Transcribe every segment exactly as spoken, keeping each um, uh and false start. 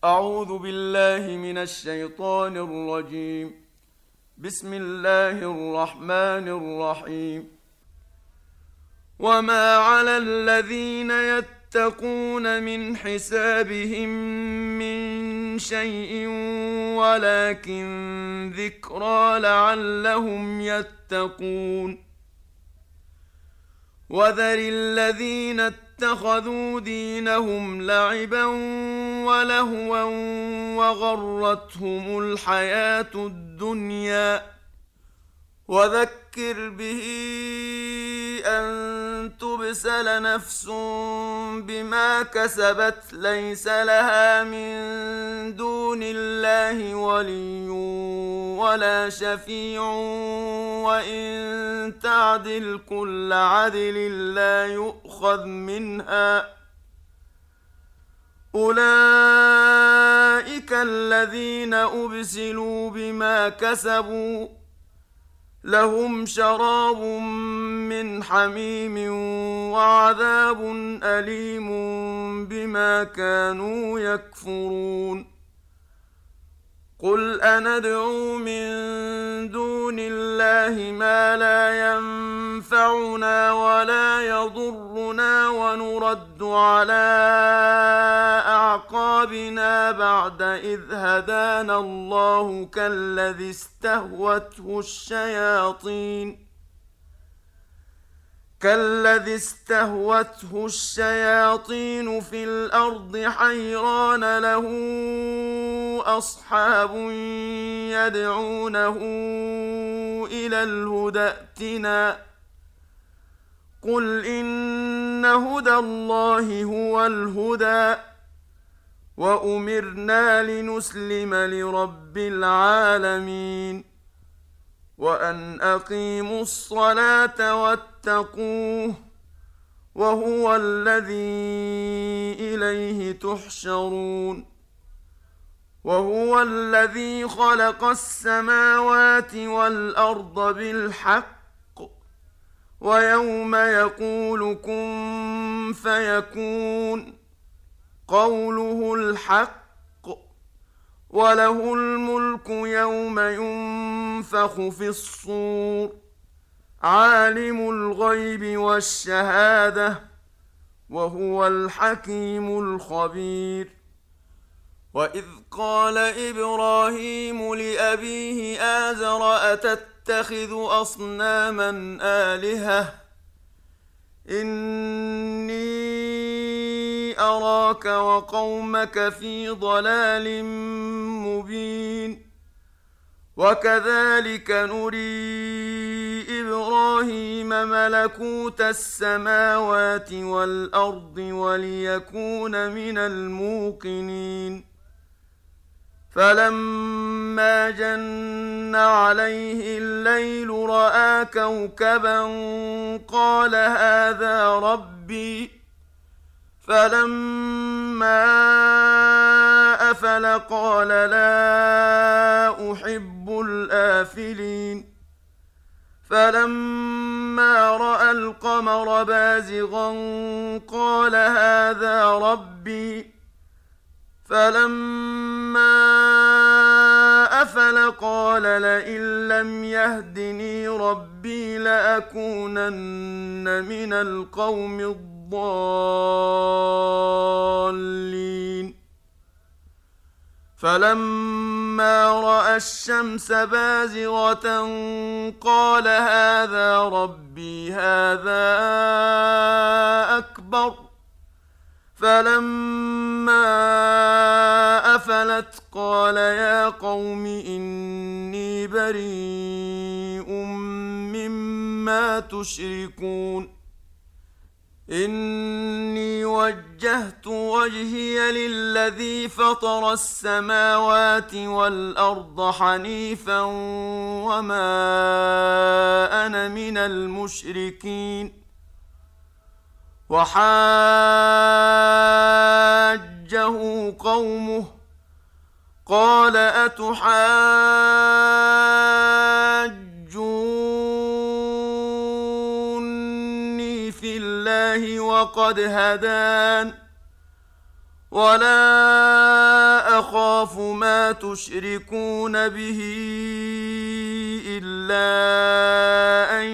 أعوذ بالله من الشيطان الرجيم. بسم الله الرحمن الرحيم. وما على الذين يتقون من حسابهم من شيء ولكن ذكرى لعلهم يتقون. وذر الذين اتخذوا دينهم لعبا ولهوا وغرتهم الحياة الدنيا وذكر به أن تبسل نفس بما كسبت ليس لها من دون الله ولي ولا شفيع وإن تعدل كل عدل لا يؤخذ منها. أولئك الذين أبسلوا بما كسبوا لهم شراب من حميم وعذاب أليم بما كانوا يكفرون. قل أندعو من دون الله ما لا ينفعنا ولا يضرنا ونرد على أعقابنا بعد إذ هدانا الله كالذي استهوته الشياطين كالذي استهوته الشياطين في الأرض حيران له أصحاب يدعونه إلى الهدى ائتنا. قل إن هدى الله هو الهدى وأمرنا لنسلم لرب العالمين وأن أقيموا الصلاة واتقوه وهو الذي إليه تحشرون. وهو الذي خلق السماوات والأرض بالحق ويوم يقول كن فيكون قوله الحق وله الملك يوم ينفخ في الصور عالم الغيب والشهادة وهو الحكيم الخبير. وإذ قال إبراهيم لأبيه آزر أتتخذ أصناما آلهة إني أراك وقومك في ضلال مبين. وكذلك نري إبراهيم ملكوت السماوات والأرض وليكون من الموقنين. فلما جن عليه الليل رأى كوكبا قال هذا ربي فلما أفل قال لا أحب الآفلين. فلما رأى القمر بازغا قال هذا ربي فلما أفل قال لئن لم يهدني ربي لأكونن من القوم الضالين. فلما رأى الشمس بازغة قال هذا ربي هذا أكبر. فلما أفلت قال يا قوم إني بريء مما تشركون. إني وجهت وجهي للذي فطر السماوات والأرض حنيفا وما أنا من المشركين. وحاجه قومه قال أتحاجوني في الله وقد هدان ولا أخاف ما تشركون به إلا أن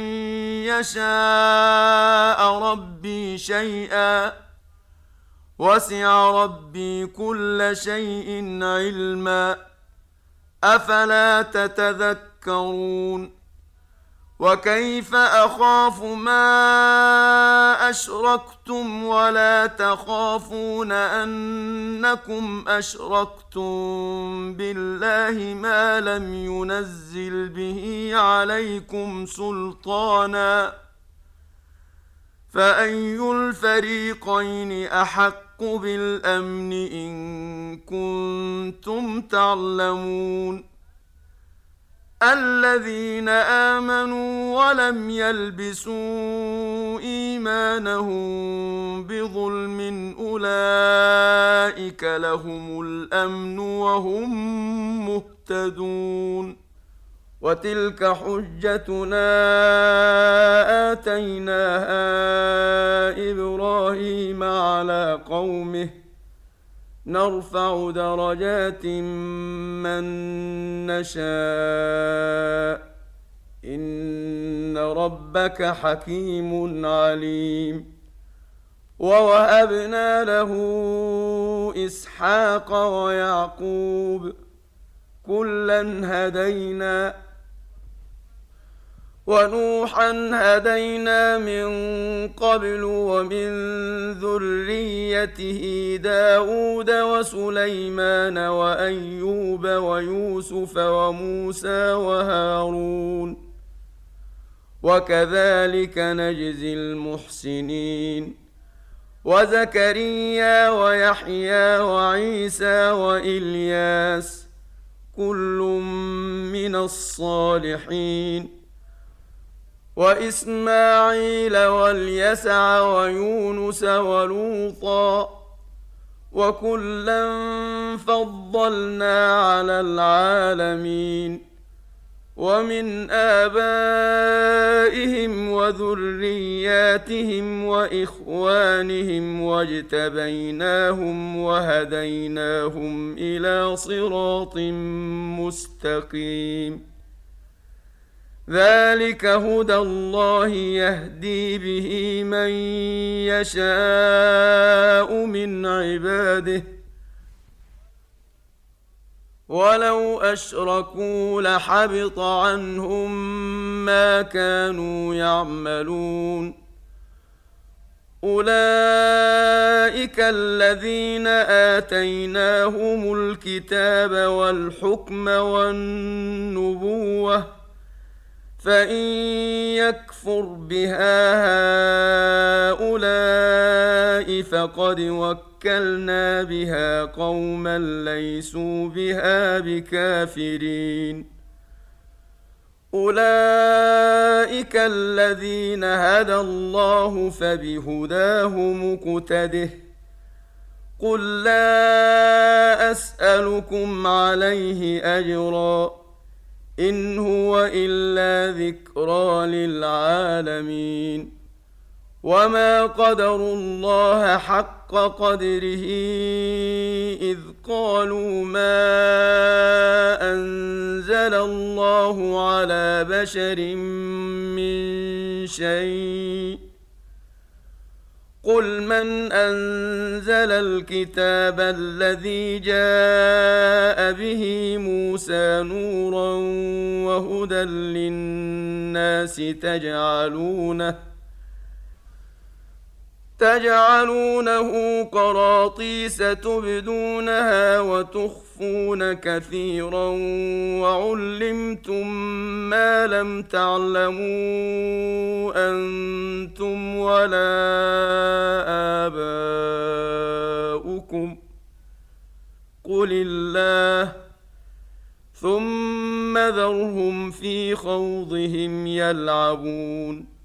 يشاء ربي شيئا وسع ربي كل شيء علما أفلا تتذكرون وكيف أخاف ما أشركتم ولا تخافون أنكم أشركتم بالله ما لم ينزل به عليكم سلطانا فأي الفريقين أحق بالأمن إن كنتم تعلمون الذين آمنوا ولم يلبسوا إيمانهم بظلم أولئك لهم الأمن وهم مهتدون وتلك حجتنا آتيناها إبراهيم على قومه نرفع درجات من نشاء إن ربك حكيم عليم ووهبنا له إسحاق ويعقوب كلا هدينا ونوحا هدينا من قبل ومن ذريته داود وسليمان وأيوب ويوسف وموسى وهارون وكذلك نجزي المحسنين وزكريا ويحيى وعيسى وإلياس كل من الصالحين وإسماعيل واليسع ويونس ولوطا وكلا فضلنا على العالمين ومن آبائهم وذرياتهم وإخوانهم واجتبيناهم وهديناهم إلى صراط مستقيم ذلك هدى الله يهدي به من يشاء من عباده ولو أشركوا لحبط عنهم ما كانوا يعملون أولئك الذين آتيناهم الكتاب والحكم والنبوة فإن يكفر بها هؤلاء فقد وكلنا بها قوما ليسوا بها بكافرين أولئك الذين هدى الله فبهداه مقتده قل لا أسألكم عليه أجرا إن هو إلا ذكرى للعالمين وما قدروا الله حق قدره إذ قالوا ما أنزل الله على بشر من شيء قل من أنزل الكتاب الذي جاء به موسى نورا وهدى للناس تجعلونه تجعلونه قراطيس تبدونها وتخفون كثيرا وعلمتم ما لم تعلموا أنتم ولا آباؤكم قل الله ثم ذرهم في خوضهم يلعبون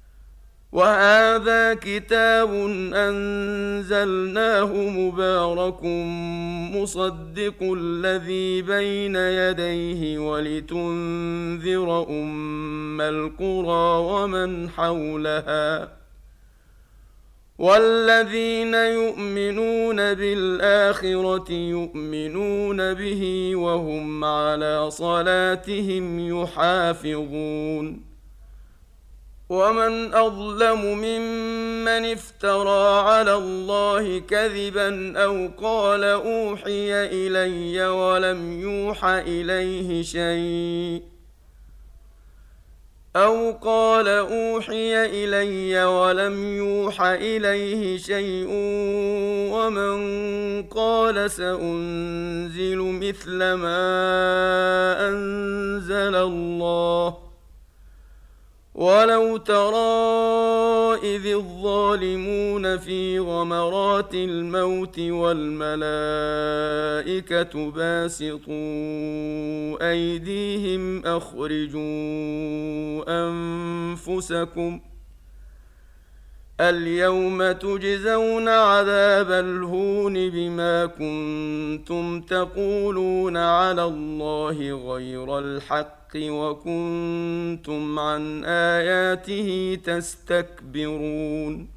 وهذا كتاب أنزلناه مبارك مصدق الذي بين يديه ولتنذر أم القرى ومن حولها والذين يؤمنون بالآخرة يؤمنون به وهم على صلاتهم يحافظون. ومن أظلم ممن افترى على الله كذبا أو قال أوحي إلي ولم يوح إليه شيء أو قال أوحي إلي ولم يوح إليه شيء ومن قال سأنزل مثل ما أنزل الله ولو ترى إذ الظالمون في غمرات الموت والملائكة باسطوا أيديهم أخرجوا أنفسكم اليوم تجزون عذاب الهون بما كنتم تقولون على الله غير الحق وكنتم عن آياته تستكبرون.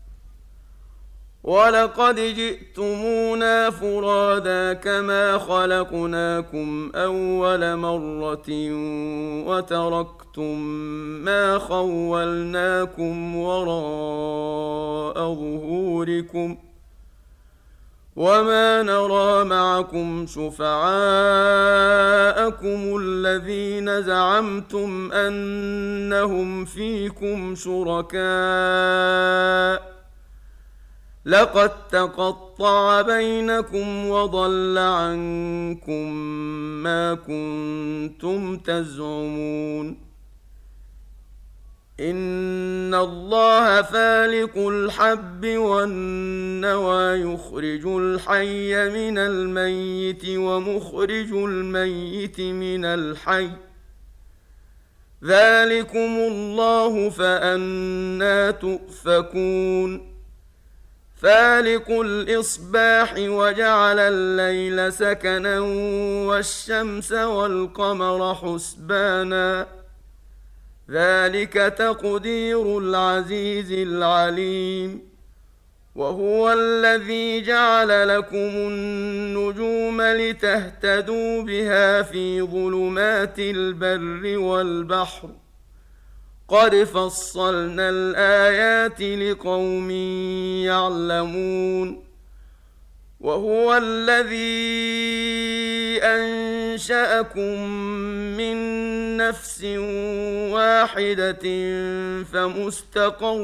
ولقد جئتمونا فرادا كما خلقناكم أول مرة وتركتم ما خولناكم وراء ظهوركم وما نرى معكم شفعاءكم الذين زعمتم أنهم فيكم شركاء لقد تقطع بينكم وضل عنكم ما كنتم تزعمون. إن الله فالق الحب والنوى يخرج الحي من الميت ومخرج الميت من الحي ذلكم الله فأنى تؤفكون. فالق الإصباح وجعل الليل سكنا والشمس والقمر حسبانا ذلك تقدير العزيز العليم. وهو الذي جعل لكم النجوم لتهتدوا بها في ظلمات البر والبحر قد فصلنا الآيات لقوم يعلمون. وهو الذي أنشأكم من نفس واحدة فمستقر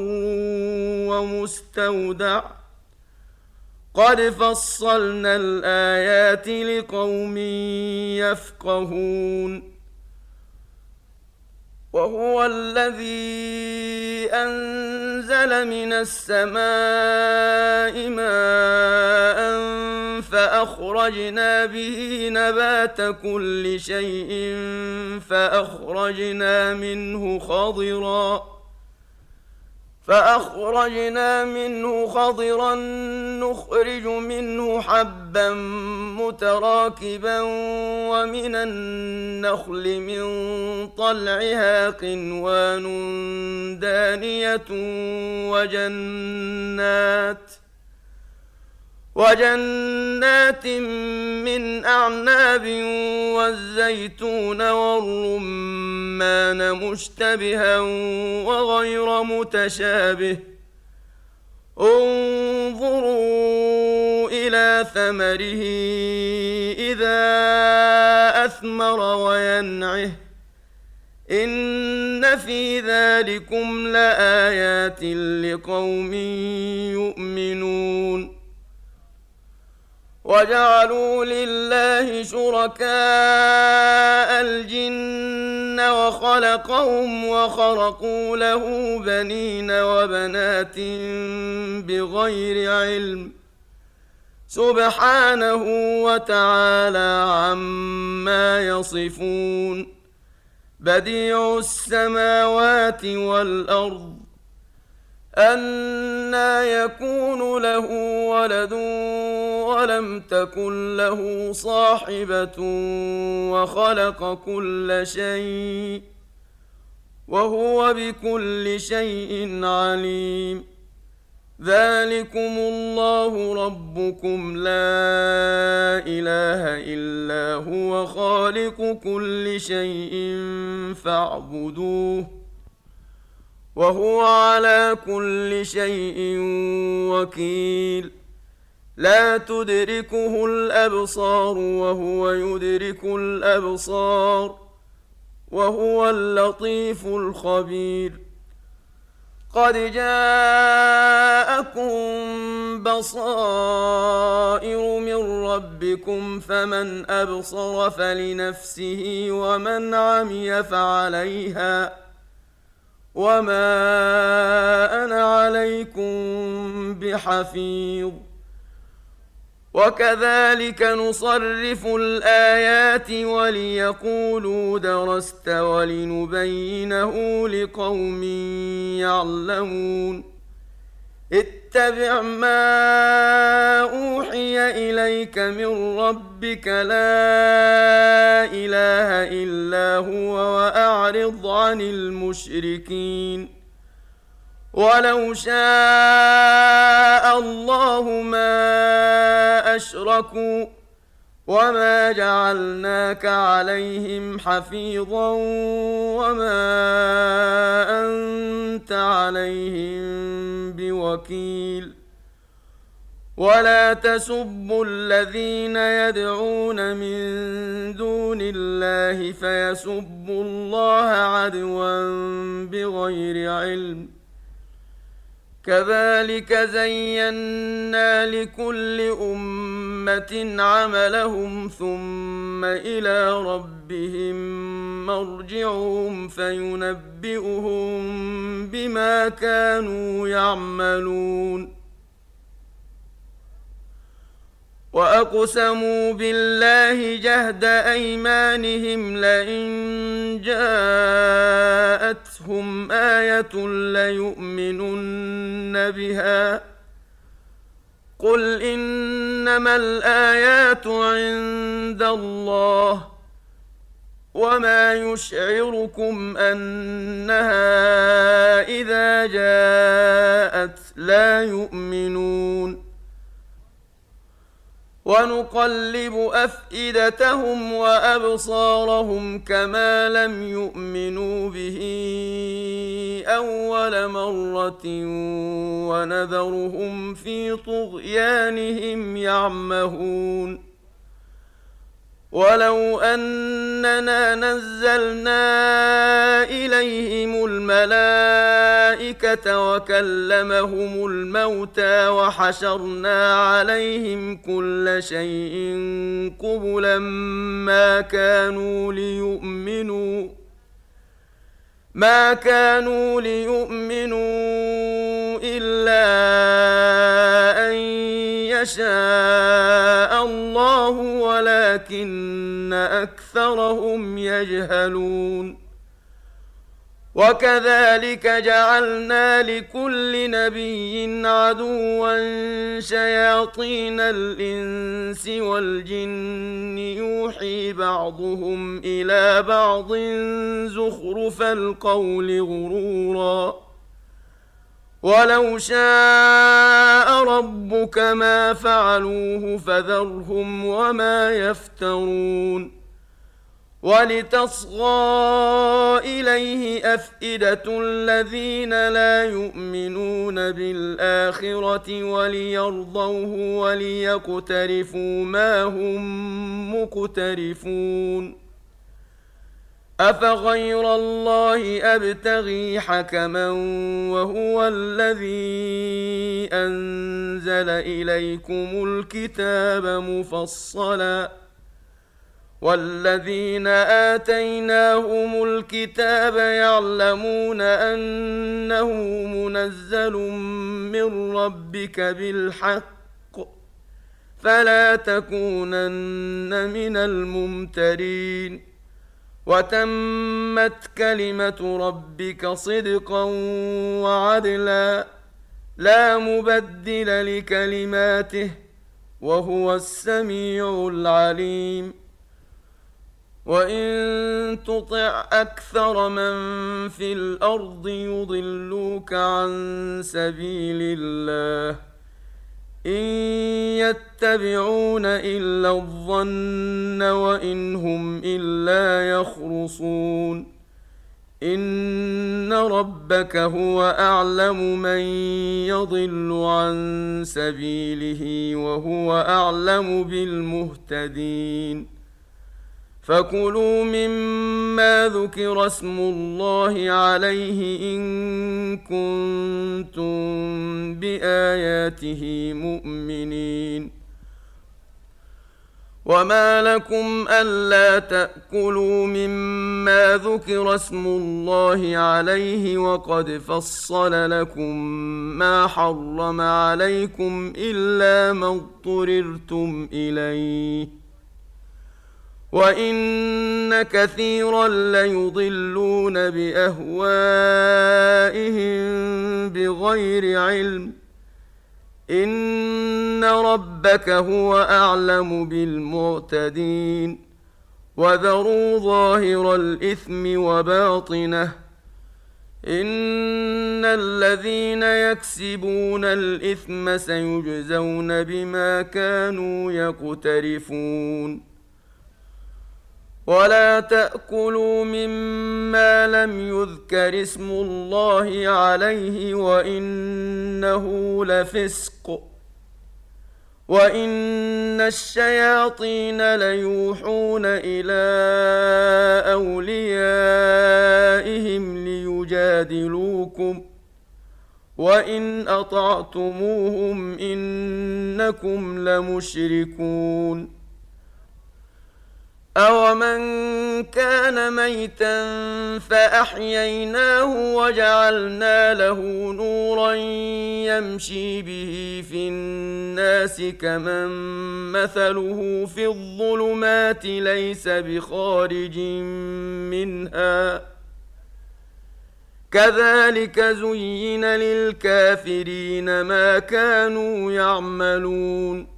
ومستودع قد فصلنا الآيات لقوم يفقهون. وهو الذي أنزل من السماء ماء فأخرجنا به نبات كل شيء فأخرجنا منه خضرا فأخرجنا منه خضرا نخرج منه حبا متراكبا ومن النخل من طلعها قنوان دانية وجنات وجنات من أعناب والزيتون والرمان مشتبها وغير متشابه انظروا إلى ثمره إذا أثمر وينعه إن في ذلكم لآيات لقوم يؤمنون. وجعلوا لله شركاء الجن وخلقهم وخرقوا له بنين وبنات بغير علم سبحانه وتعالى عما يصفون. بديع السماوات والأرض أنى يكون له ولد ولم تكن له صاحبة وخلق كل شيء وهو بكل شيء عليم. ذلكم الله ربكم لا إله إلا هو خالق كل شيء فاعبدوه وهو على كل شيء وكيل لا تدركه الأبصار وهو يدرك الأبصار وهو اللطيف الخبير قد جاءكم بصائر من ربكم فمن أبصر فلنفسه ومن عمي فعليها وما أنا عليكم بحفيظ وكذلك نصرف الآيات وليقولوا درست ولنبينه لقوم يعلمون اتبع ما أوحي إليك من ربك لا إله إلا هو وأعرض عن المشركين ولو شاء الله ما أشركوا وما جعلناك عليهم حفيظا وما أنت عليهم بوكيل ولا تسبوا الذين يدعون من دون الله فيسبوا الله عدوا بغير علم كذلك زينا لكل أمة عملهم ثم إلى ربهم مرجعهم فينبئهم بما كانوا يعملون وأقسموا بالله جهد أيمانهم لئن جاءتهم آية ليؤمنن بها قل إنما الآيات عند الله وما يشعركم أنها إذا جاءت لا يؤمنون ونقلب أفئدتهم وأبصارهم كما لم يؤمنوا به أول مرة ونذرهم في طغيانهم يعمهون ولو أننا نزلنا إليهم الملائكة وكلمهم الموتى وحشرنا عليهم كل شيء قبلا ما كانوا ليؤمنوا ما كانوا ليؤمنوا إلا أن يشاء الله ولكن أكثرهم يجهلون وكذلك جعلنا لكل نبي عدوا شياطين الإنس والجن يوحي بعضهم إلى بعض زخرف القول غرورا ولو شاء ربك ما فعلوه فذرهم وما يفترون ولتصغى إليه أفئدة الذين لا يؤمنون بالآخرة وليرضوه وليقترفوا ما هم مقترفون أفغير الله أبتغي حكما وهو الذي أنزل إليكم الكتاب مفصلا والذين آتيناهم الكتاب يعلمون أنه منزل من ربك بالحق فلا تكونن من الممترين وتمت كلمة ربك صدقا وعدلا لا مبدل لكلماته وهو السميع العليم وإن تطع أكثر من في الأرض يضلوك عن سبيل الله إن يتبعون إلا الظن وإن هم إلا يخرصون إن ربك هو أعلم من يضل عن سبيله وهو أعلم بالمهتدين فكلوا مما ذكر اسم الله عليه إن كنتم بآياته مؤمنين وما لكم ألا تأكلوا مما ذكر اسم الله عليه وقد فصل لكم ما حرم عليكم إلا ما اضطررتم إليه وإن كثيرا ليضلون بأهوائهم بغير علم إن ربك هو أعلم بالمعتدين وذروا ظاهر الإثم وباطنه إن الذين يكسبون الإثم سيجزون بما كانوا يقترفون ولا تأكلوا مما لم يذكر اسم الله عليه وإنه لفسق وإن الشياطين ليوحون إلى أوليائهم ليجادلوكم وإن أطعتموهم إنكم لمشركون أَوَمَنْ كَانَ مَيْتًا فَأَحْيَيْنَاهُ وَجَعَلْنَا لَهُ نُورًا يَمْشِي بِهِ فِي النَّاسِ كَمَنْ مَثَلُهُ فِي الظُّلُمَاتِ لَيْسَ بِخَارِجٍ مِنْهَا كَذَلِكَ زُيِّنَ لِلْكَافِرِينَ مَا كَانُوا يَعْمَلُونَ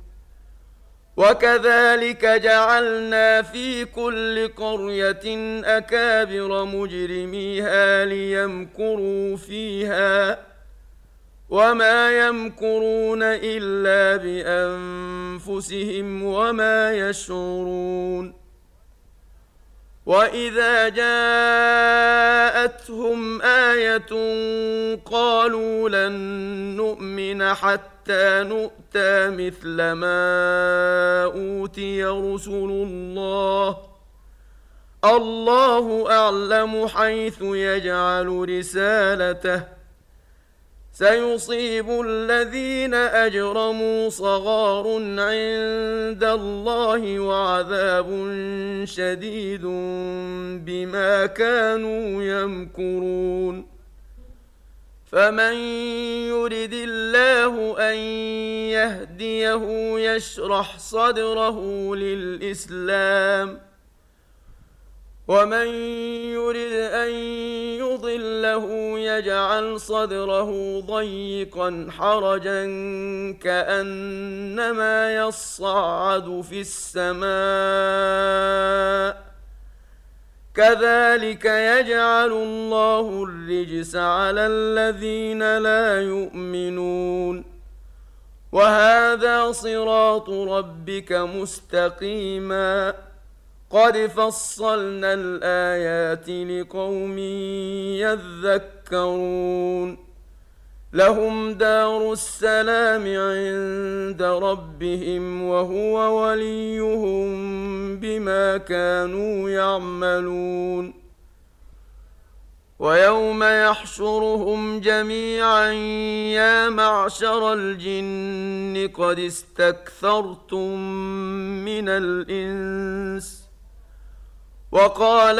وكذلك جعلنا في كل قرية أكابر مجرميها ليمكروا فيها وما يمكرون إلا بأنفسهم وما يشعرون وإذا جاءتهم آية قالوا لن نؤمن حتى نؤتى مثل ما أوتي رسل الله الله أعلم حيث يجعل رسالته سيصيب الذين أجرموا صغار عند الله وعذاب شديد بما كانوا يمكرون فمن يرد الله أن يهديه يشرح صدره للإسلام ومن يرد أن يضله يجعل صدره ضيقا حرجا كأنما يصعد في السماء كذلك يجعل الله الرجس على الذين لا يؤمنون وهذا صراط ربك مستقيما قد فصلنا الآيات لقوم يذكرون لهم دار السلام عند ربهم وهو وليهم بما كانوا يعملون ويوم يحشرهم جميعا يا معشر الجن قد استكثرتم من الإنس وقال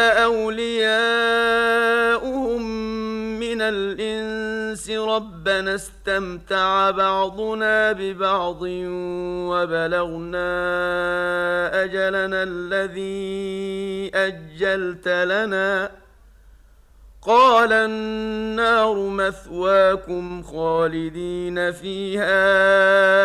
أولياؤهم من الإنس ربنا استمتع بعضنا ببعض وبلغنا أجلنا الذي أجلت لنا قال النار مثواكم خالدين فيها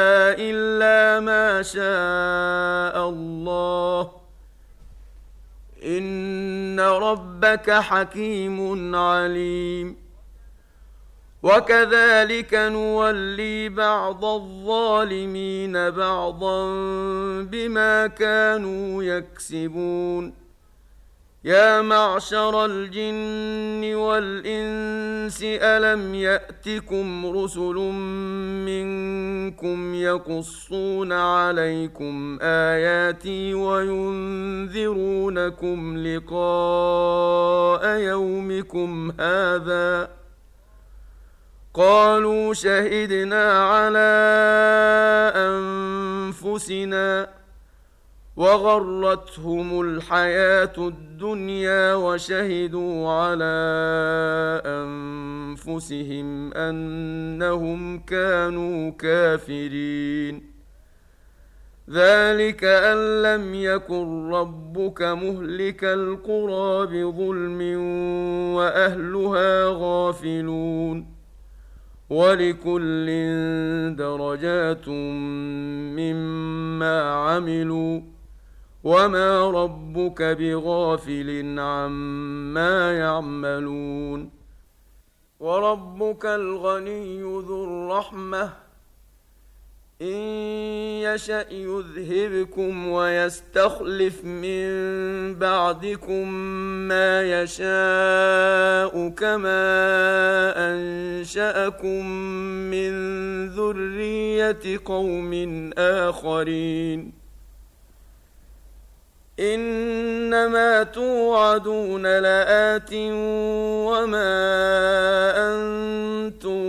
إلا ما شاء الله إن ربك حكيم عليم. وكذلك نولي بعض الظالمين بعضا بما كانوا يكسبون. يا معشر الجن والإنس ألم يأتكم رسل منكم يقصون عليكم آياتي وينذرونكم لقاء يومكم هذا؟ قالوا شهدنا على أنفسنا وغرتهم الحياة الدنيا وشهدوا على أنفسهم أنهم كانوا كافرين. ذلك أن لم يكن ربك مهلك القرى بظلم وأهلها غافلون. ولكل درجات مما عملوا وما ربك بغافل عما يعملون. وربك الغني ذو الرحمة إن يشأ يذهبكم ويستخلف من بعدكم ما يشاء كما أنشأكم من ذرية قوم آخرين. إنما توعدون لآت وما أنتم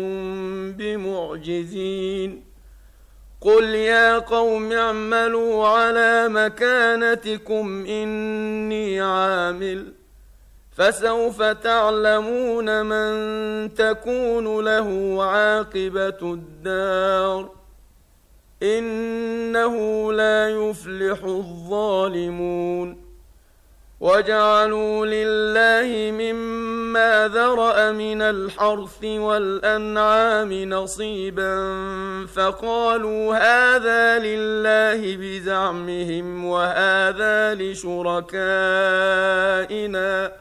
بمعجزين. قل يا قوم اعملوا على مكانتكم إني عامل فسوف تعلمون من تكون له عاقبة الدار إنه لا يفلح الظالمون. وجعلوا لله مما ذرأ من الحرث والأنعام نصيبا فقالوا هذا لله بزعمهم وهذا لشركائنا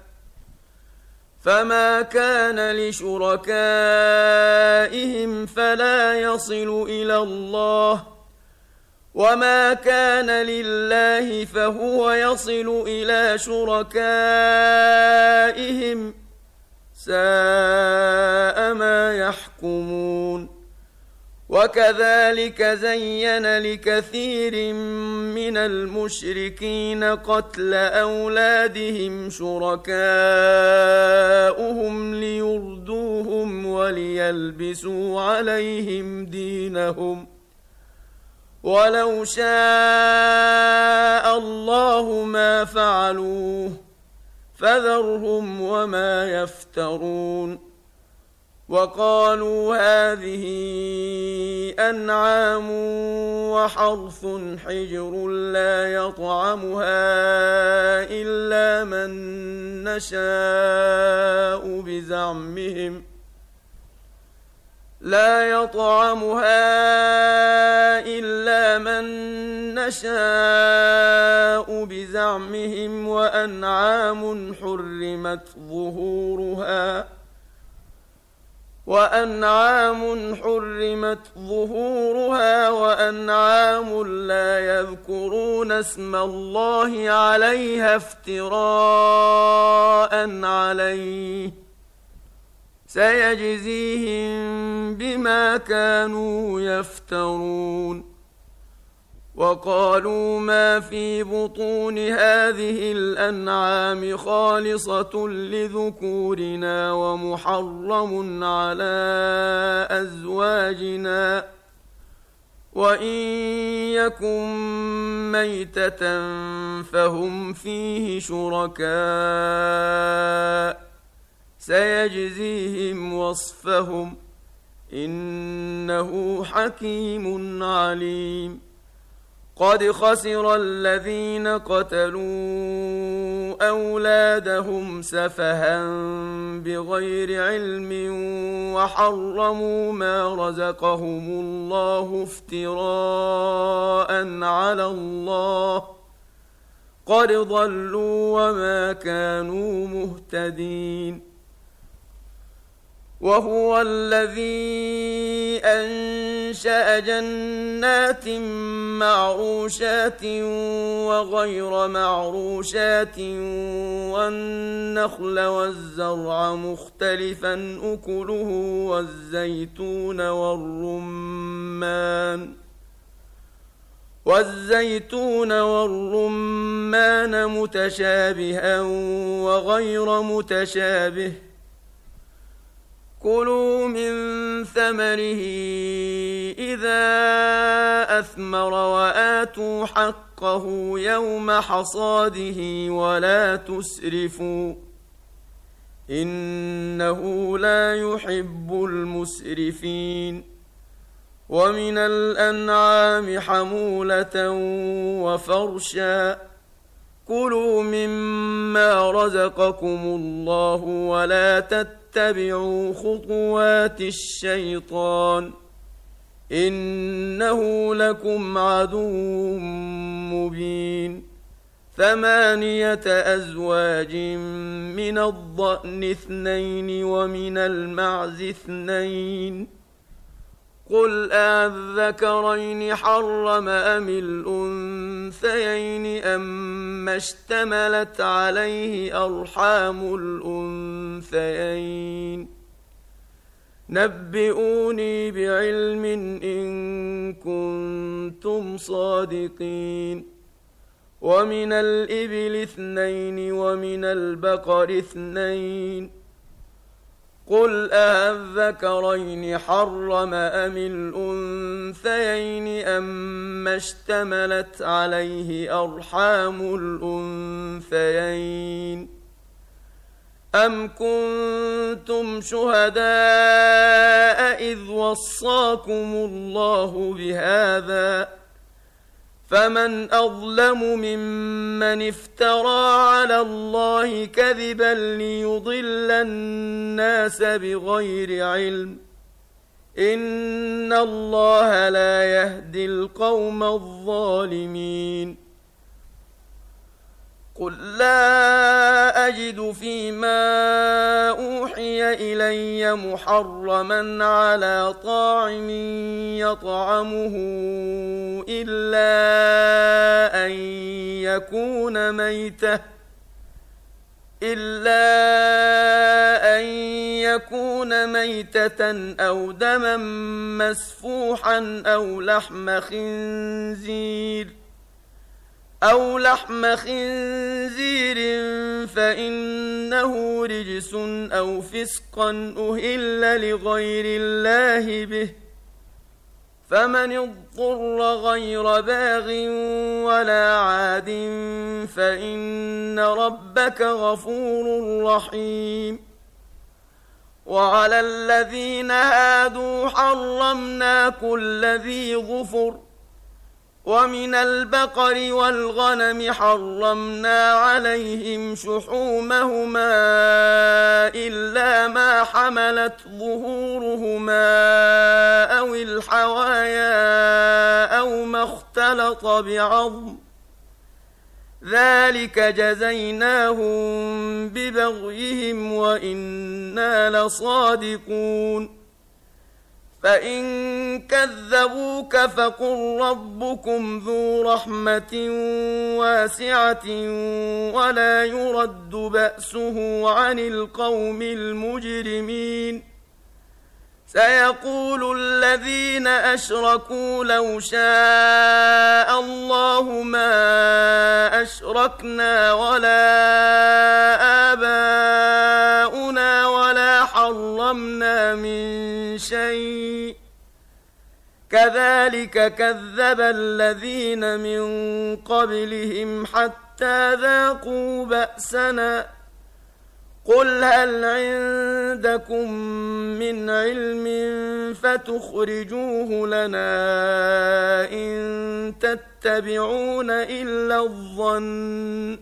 فما كان لشركائهم فلا يصل إلى الله وما كان لله فهو يصل إلى شركائهم ساء ما يحكمون. وكذلك زين لكثير من المشركين قتل أولادهم شركاؤهم ليردوهم وليلبسوا عليهم دينهم ولو شاء الله ما فعلوه فذرهم وما يفترون. وقالوا هذه أنعام وحرث حجر لا يطعمها إلا من نشاء بزعمهم لا يطعمها إلا من نشاء بزعمهم وأنعام حرمت ظهورها وأنعام حرمت ظهورها وأنعام لا يذكرون اسم الله عليها افتراء عليه سيجزيهم بما كانوا يفترون. وقالوا ما في بطون هذه الأنعام خالصة لذكورنا ومحرم على أزواجنا وإن يكن ميتة فهم فيه شركاء سيجزيهم وصفهم إنه حكيم عليم. قد خسر الذين قتلوا أولادهم سفها بغير علم وحرموا ما رزقهم الله افتراء على الله قد ضلوا وما كانوا مهتدين. وهو الذي أنشأ جنات معروشات وغير معروشات والنخل والزرع مختلفا أكله والزيتون والرمان والزيتون والرمان متشابها وغير متشابه. كلوا من ثمره إذا أثمر وآتوا حقه يوم حصاده ولا تسرفوا إنه لا يحب المسرفين. ومن الأنعام حمولة وفرشا كلوا مما رزقكم الله ولا تتبعوا اتبعوا خطوات الشيطان إنه لكم عدو مبين. ثمانية أزواج من الضأن اثنين ومن المعز اثنين قل أذكرين حرم أم الأنثيين أم اشتملت عليه أرحام الأنثيين نبئوني بعلم إن كنتم صادقين. ومن الإبل اثنين ومن البقر اثنين قل أذكرين حرم أم الأنثيين أما اشتملت عليه أرحام الأنثيين أم كنتم شهداء إذ وصاكم الله بهذا فمن أظلم ممن افترى على الله كذبا ليضل الناس بغير علم إن الله لا يهدي القوم الظالمين. قل لا أجد فيما أوحي إلي محرما على طاعم يطعمه إلا أن يكون ميتة إلا أن يكون ميتة أو دما مسفوحا أو لحم خنزير أو لحم خنزير فإنه رجس أو فسقا أهل لغير الله به فمن اضطر غير باغ ولا عاد فإن ربك غفور رحيم. وعلى الذين هادوا حرمنا كل ذي ظفر ومن البقر والغنم حرمنا عليهم شحومهما إلا ما حملت ظهورهما أو الحوايا أو ما اختلط بعظم ذلك جزيناهم ببغيهم وإنا لصادقون. فإن كذبوك فقل ربكم ذو رحمة واسعة ولا يرد بأسه عن القوم المجرمين. سيقول الذين أشركوا لو شاء الله ما أشركنا ولا آباؤنا ولا حرمنا من شيء كذلك كذب الذين من قبلهم حتى ذاقوا بأسنا قل هل عندكم من علم فتخرجوه لنا إن تتبعون إلا الظن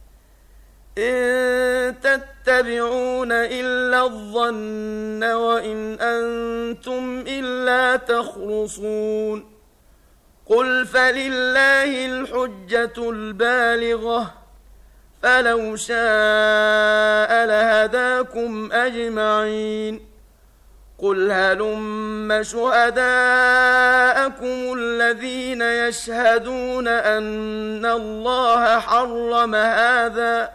إن تتبعون إلا الظن وإن أنتم إلا تخرصون. قل فلله الحجة البالغة فلو شاء لهداكم أجمعين قل هلم شهداءكم الذين يشهدون أن الله حرم هذا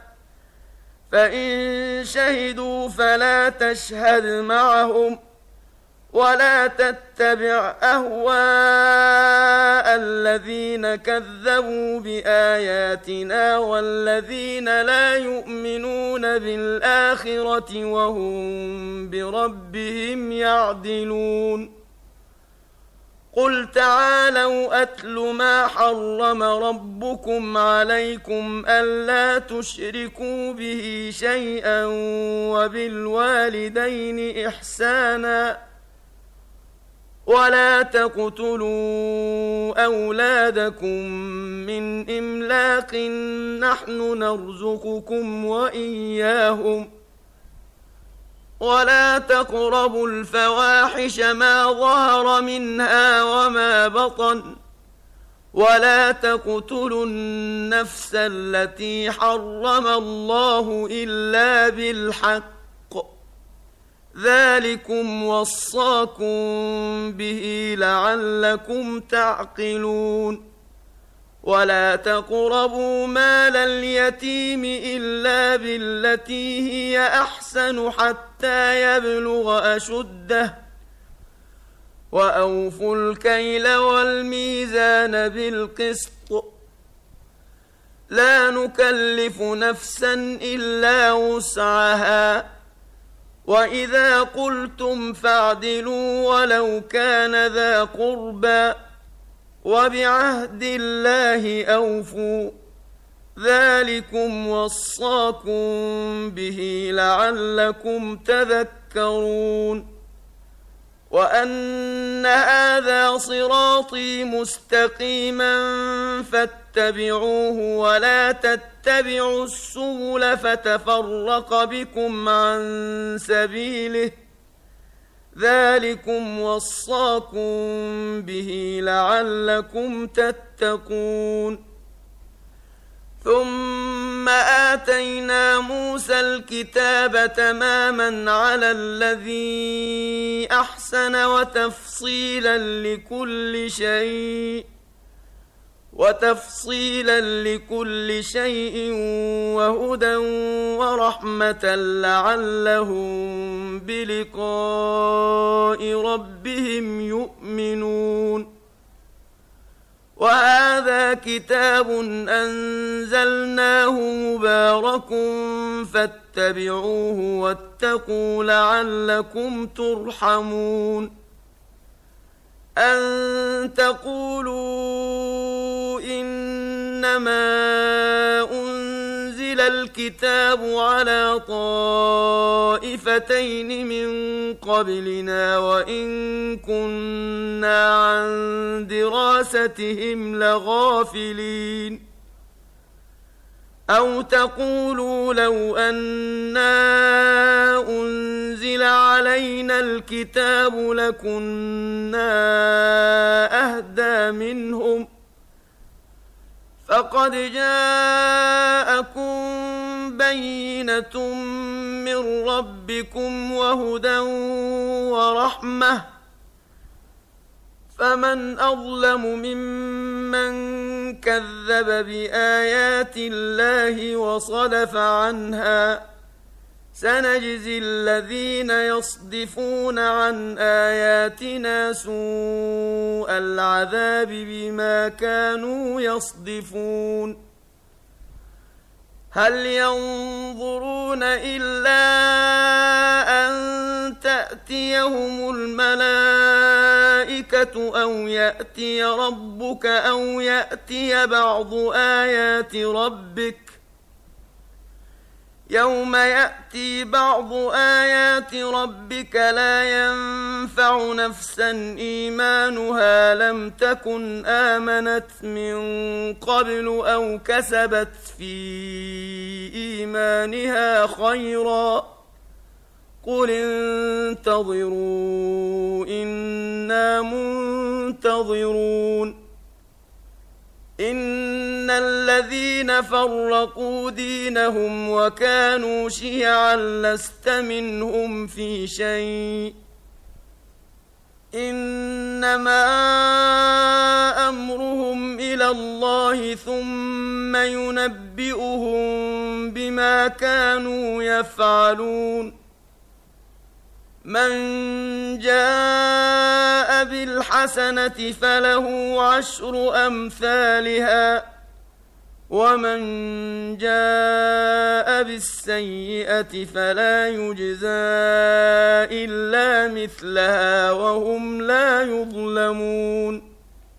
فإن شهدوا فلا تشهد معهم ولا تتبع أهواء الذين كذبوا بآياتنا والذين لا يؤمنون بالآخرة وهم بربهم يعدلون قل تعالوا أتل ما حرم ربكم عليكم ألا تشركوا به شيئا وبالوالدين إحسانا ولا تقتلوا أولادكم من إملاق نحن نرزقكم وإياهم ولا تقربوا الفواحش ما ظهر منها وما بطن ولا تقتلوا النفس التي حرم الله إلا بالحق ذلكم وصاكم به لعلكم تعقلون ولا تقربوا مال اليتيم إلا بالتي هي أحسن حتى يبلغ أشده وأوفوا الكيل والميزان بالقسط لا نكلف نفسا إلا وسعها وإذا قلتم فاعدلوا ولو كان ذا قربى وبعهد الله أوفوا ذلكم وصاكم به لعلكم تذكرون وأن هذا صراطي مستقيما فاتبعوه ولا تتبعوا السبل فتفرق بكم عن سبيله ذلكم وصاكم به لعلكم تتقون ثم آتينا موسى الكتاب تماما على الذي أحسن وتفصيلا لكل شيء وتفصيلا لكل شيء وهدى ورحمة لعلهم بلقاء ربهم يؤمنون وهذا كتاب أنزلناه مبارك فاتبعوه واتقوا لعلكم ترحمون أن تقولوا إنما أنزل الكتاب على طائفتين من قبلنا وإن كنا عن دراستهم لغافلين أو تقولوا لو أنا أنزل علينا الكتاب لكنا أهدى منهم فقد جاءكم بينة من ربكم وهدى ورحمة فمن أظلم ممن كذب بآيات الله وصدف عنها سنجزي الذين يصدفون عن آياتنا سوء العذاب بما كانوا يصدفون هل ينظرون إلا أن تأتيهم الملائكة أو يأتي ربك أو يأتي بعض آيات ربك يوم يأتي بعض آيات ربك لا ينفع نفسا إيمانها لم تكن آمنت من قبل أو كسبت في إيمانها خيرا قل انتظروا إنا منتظرون إن الذين فرقوا دينهم وكانوا شيعا لست منهم في شيء إنما أمرهم إلى الله ثم ينبئهم بما كانوا يفعلون من جاء بالحسنة فله عشر أمثالها ومن جاء بالسيئة فلا يجزى إلا مثلها وهم لا يظلمون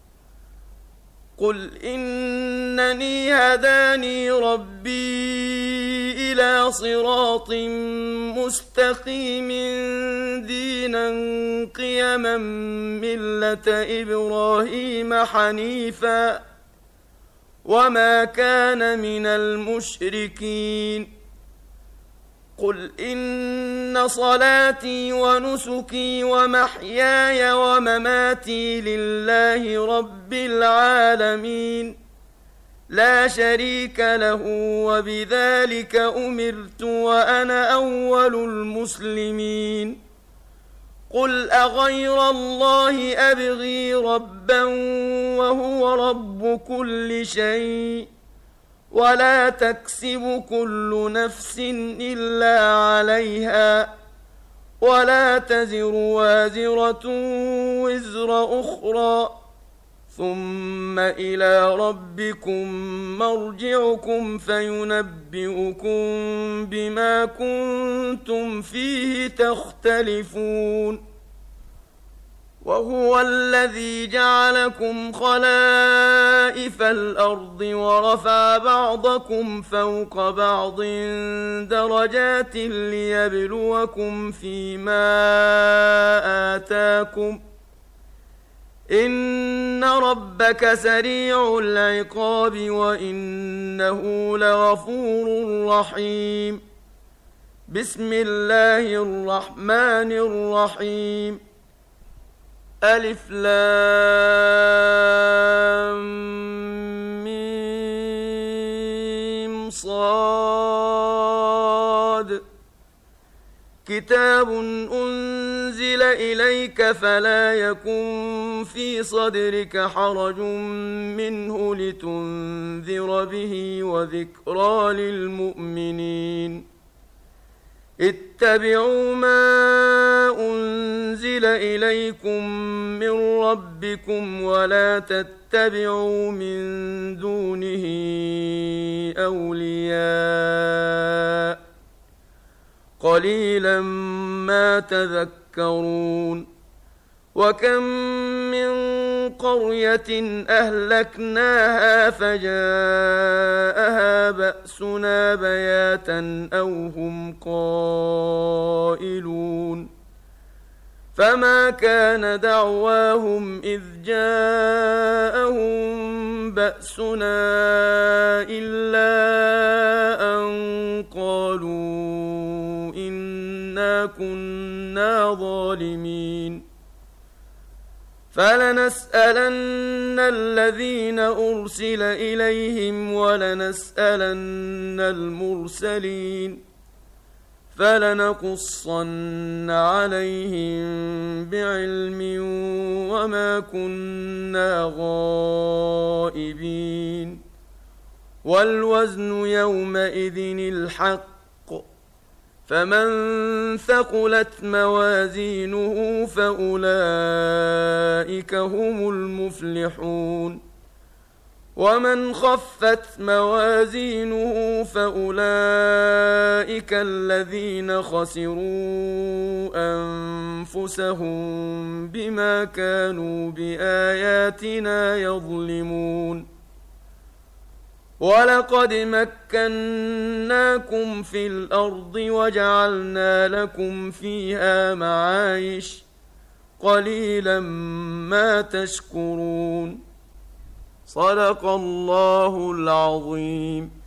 قل إنني هداني ربي إلى صراط مستقيم دينا قيما ملة إبراهيم حنيفا وما كان من المشركين قل إن صلاتي ونسكي ومحياي ومماتي لله رب العالمين لا شريك له وبذلك أمرت وأنا أول المسلمين قل أغير الله أبغي ربا وهو رب كل شيء ولا تكسب كل نفس إلا عليها ولا تزر وازرة وزر أخرى ثم إلى ربكم مرجعكم فينبئكم بما كنتم فيه تختلفون وهو الذي جعلكم خلائف الأرض ورفع بعضكم فوق بعض درجات ليبلوكم فيما آتاكم إن ربك سريع العقاب وإنه لغفور رحيم بسم الله الرحمن الرحيم ألف لام ميم صاد كتاب أنزل إليك فلا يكن في صدرك حرج منه لتنذر به وذكرى للمؤمنين اتبعوا ما أنزل إليكم من ربكم ولا تتبعوا من دونه أولياء قليلا ما تذكرون وكم من قرية أهلكناها فجاءها بأسنا بياتا أو هم قائلون فما كان دعواهم إذ جاءهم بأسنا إلا أن قالوا إنا كنا ظالمين فلنسألن الذين أرسل إليهم ولنسألن المرسلين فلنقصن عليهم بعلم وما كنا غائبين والوزن يومئذ الحق فمن ثقلت موازينه فأولئك هم المفلحون ومن خفت موازينه فأولئك الذين خسروا أنفسهم بما كانوا بآياتنا يظلمون ولقد مكناكم في الأرض وجعلنا لكم فيها معايش قليلا ما تشكرون صدق الله العظيم.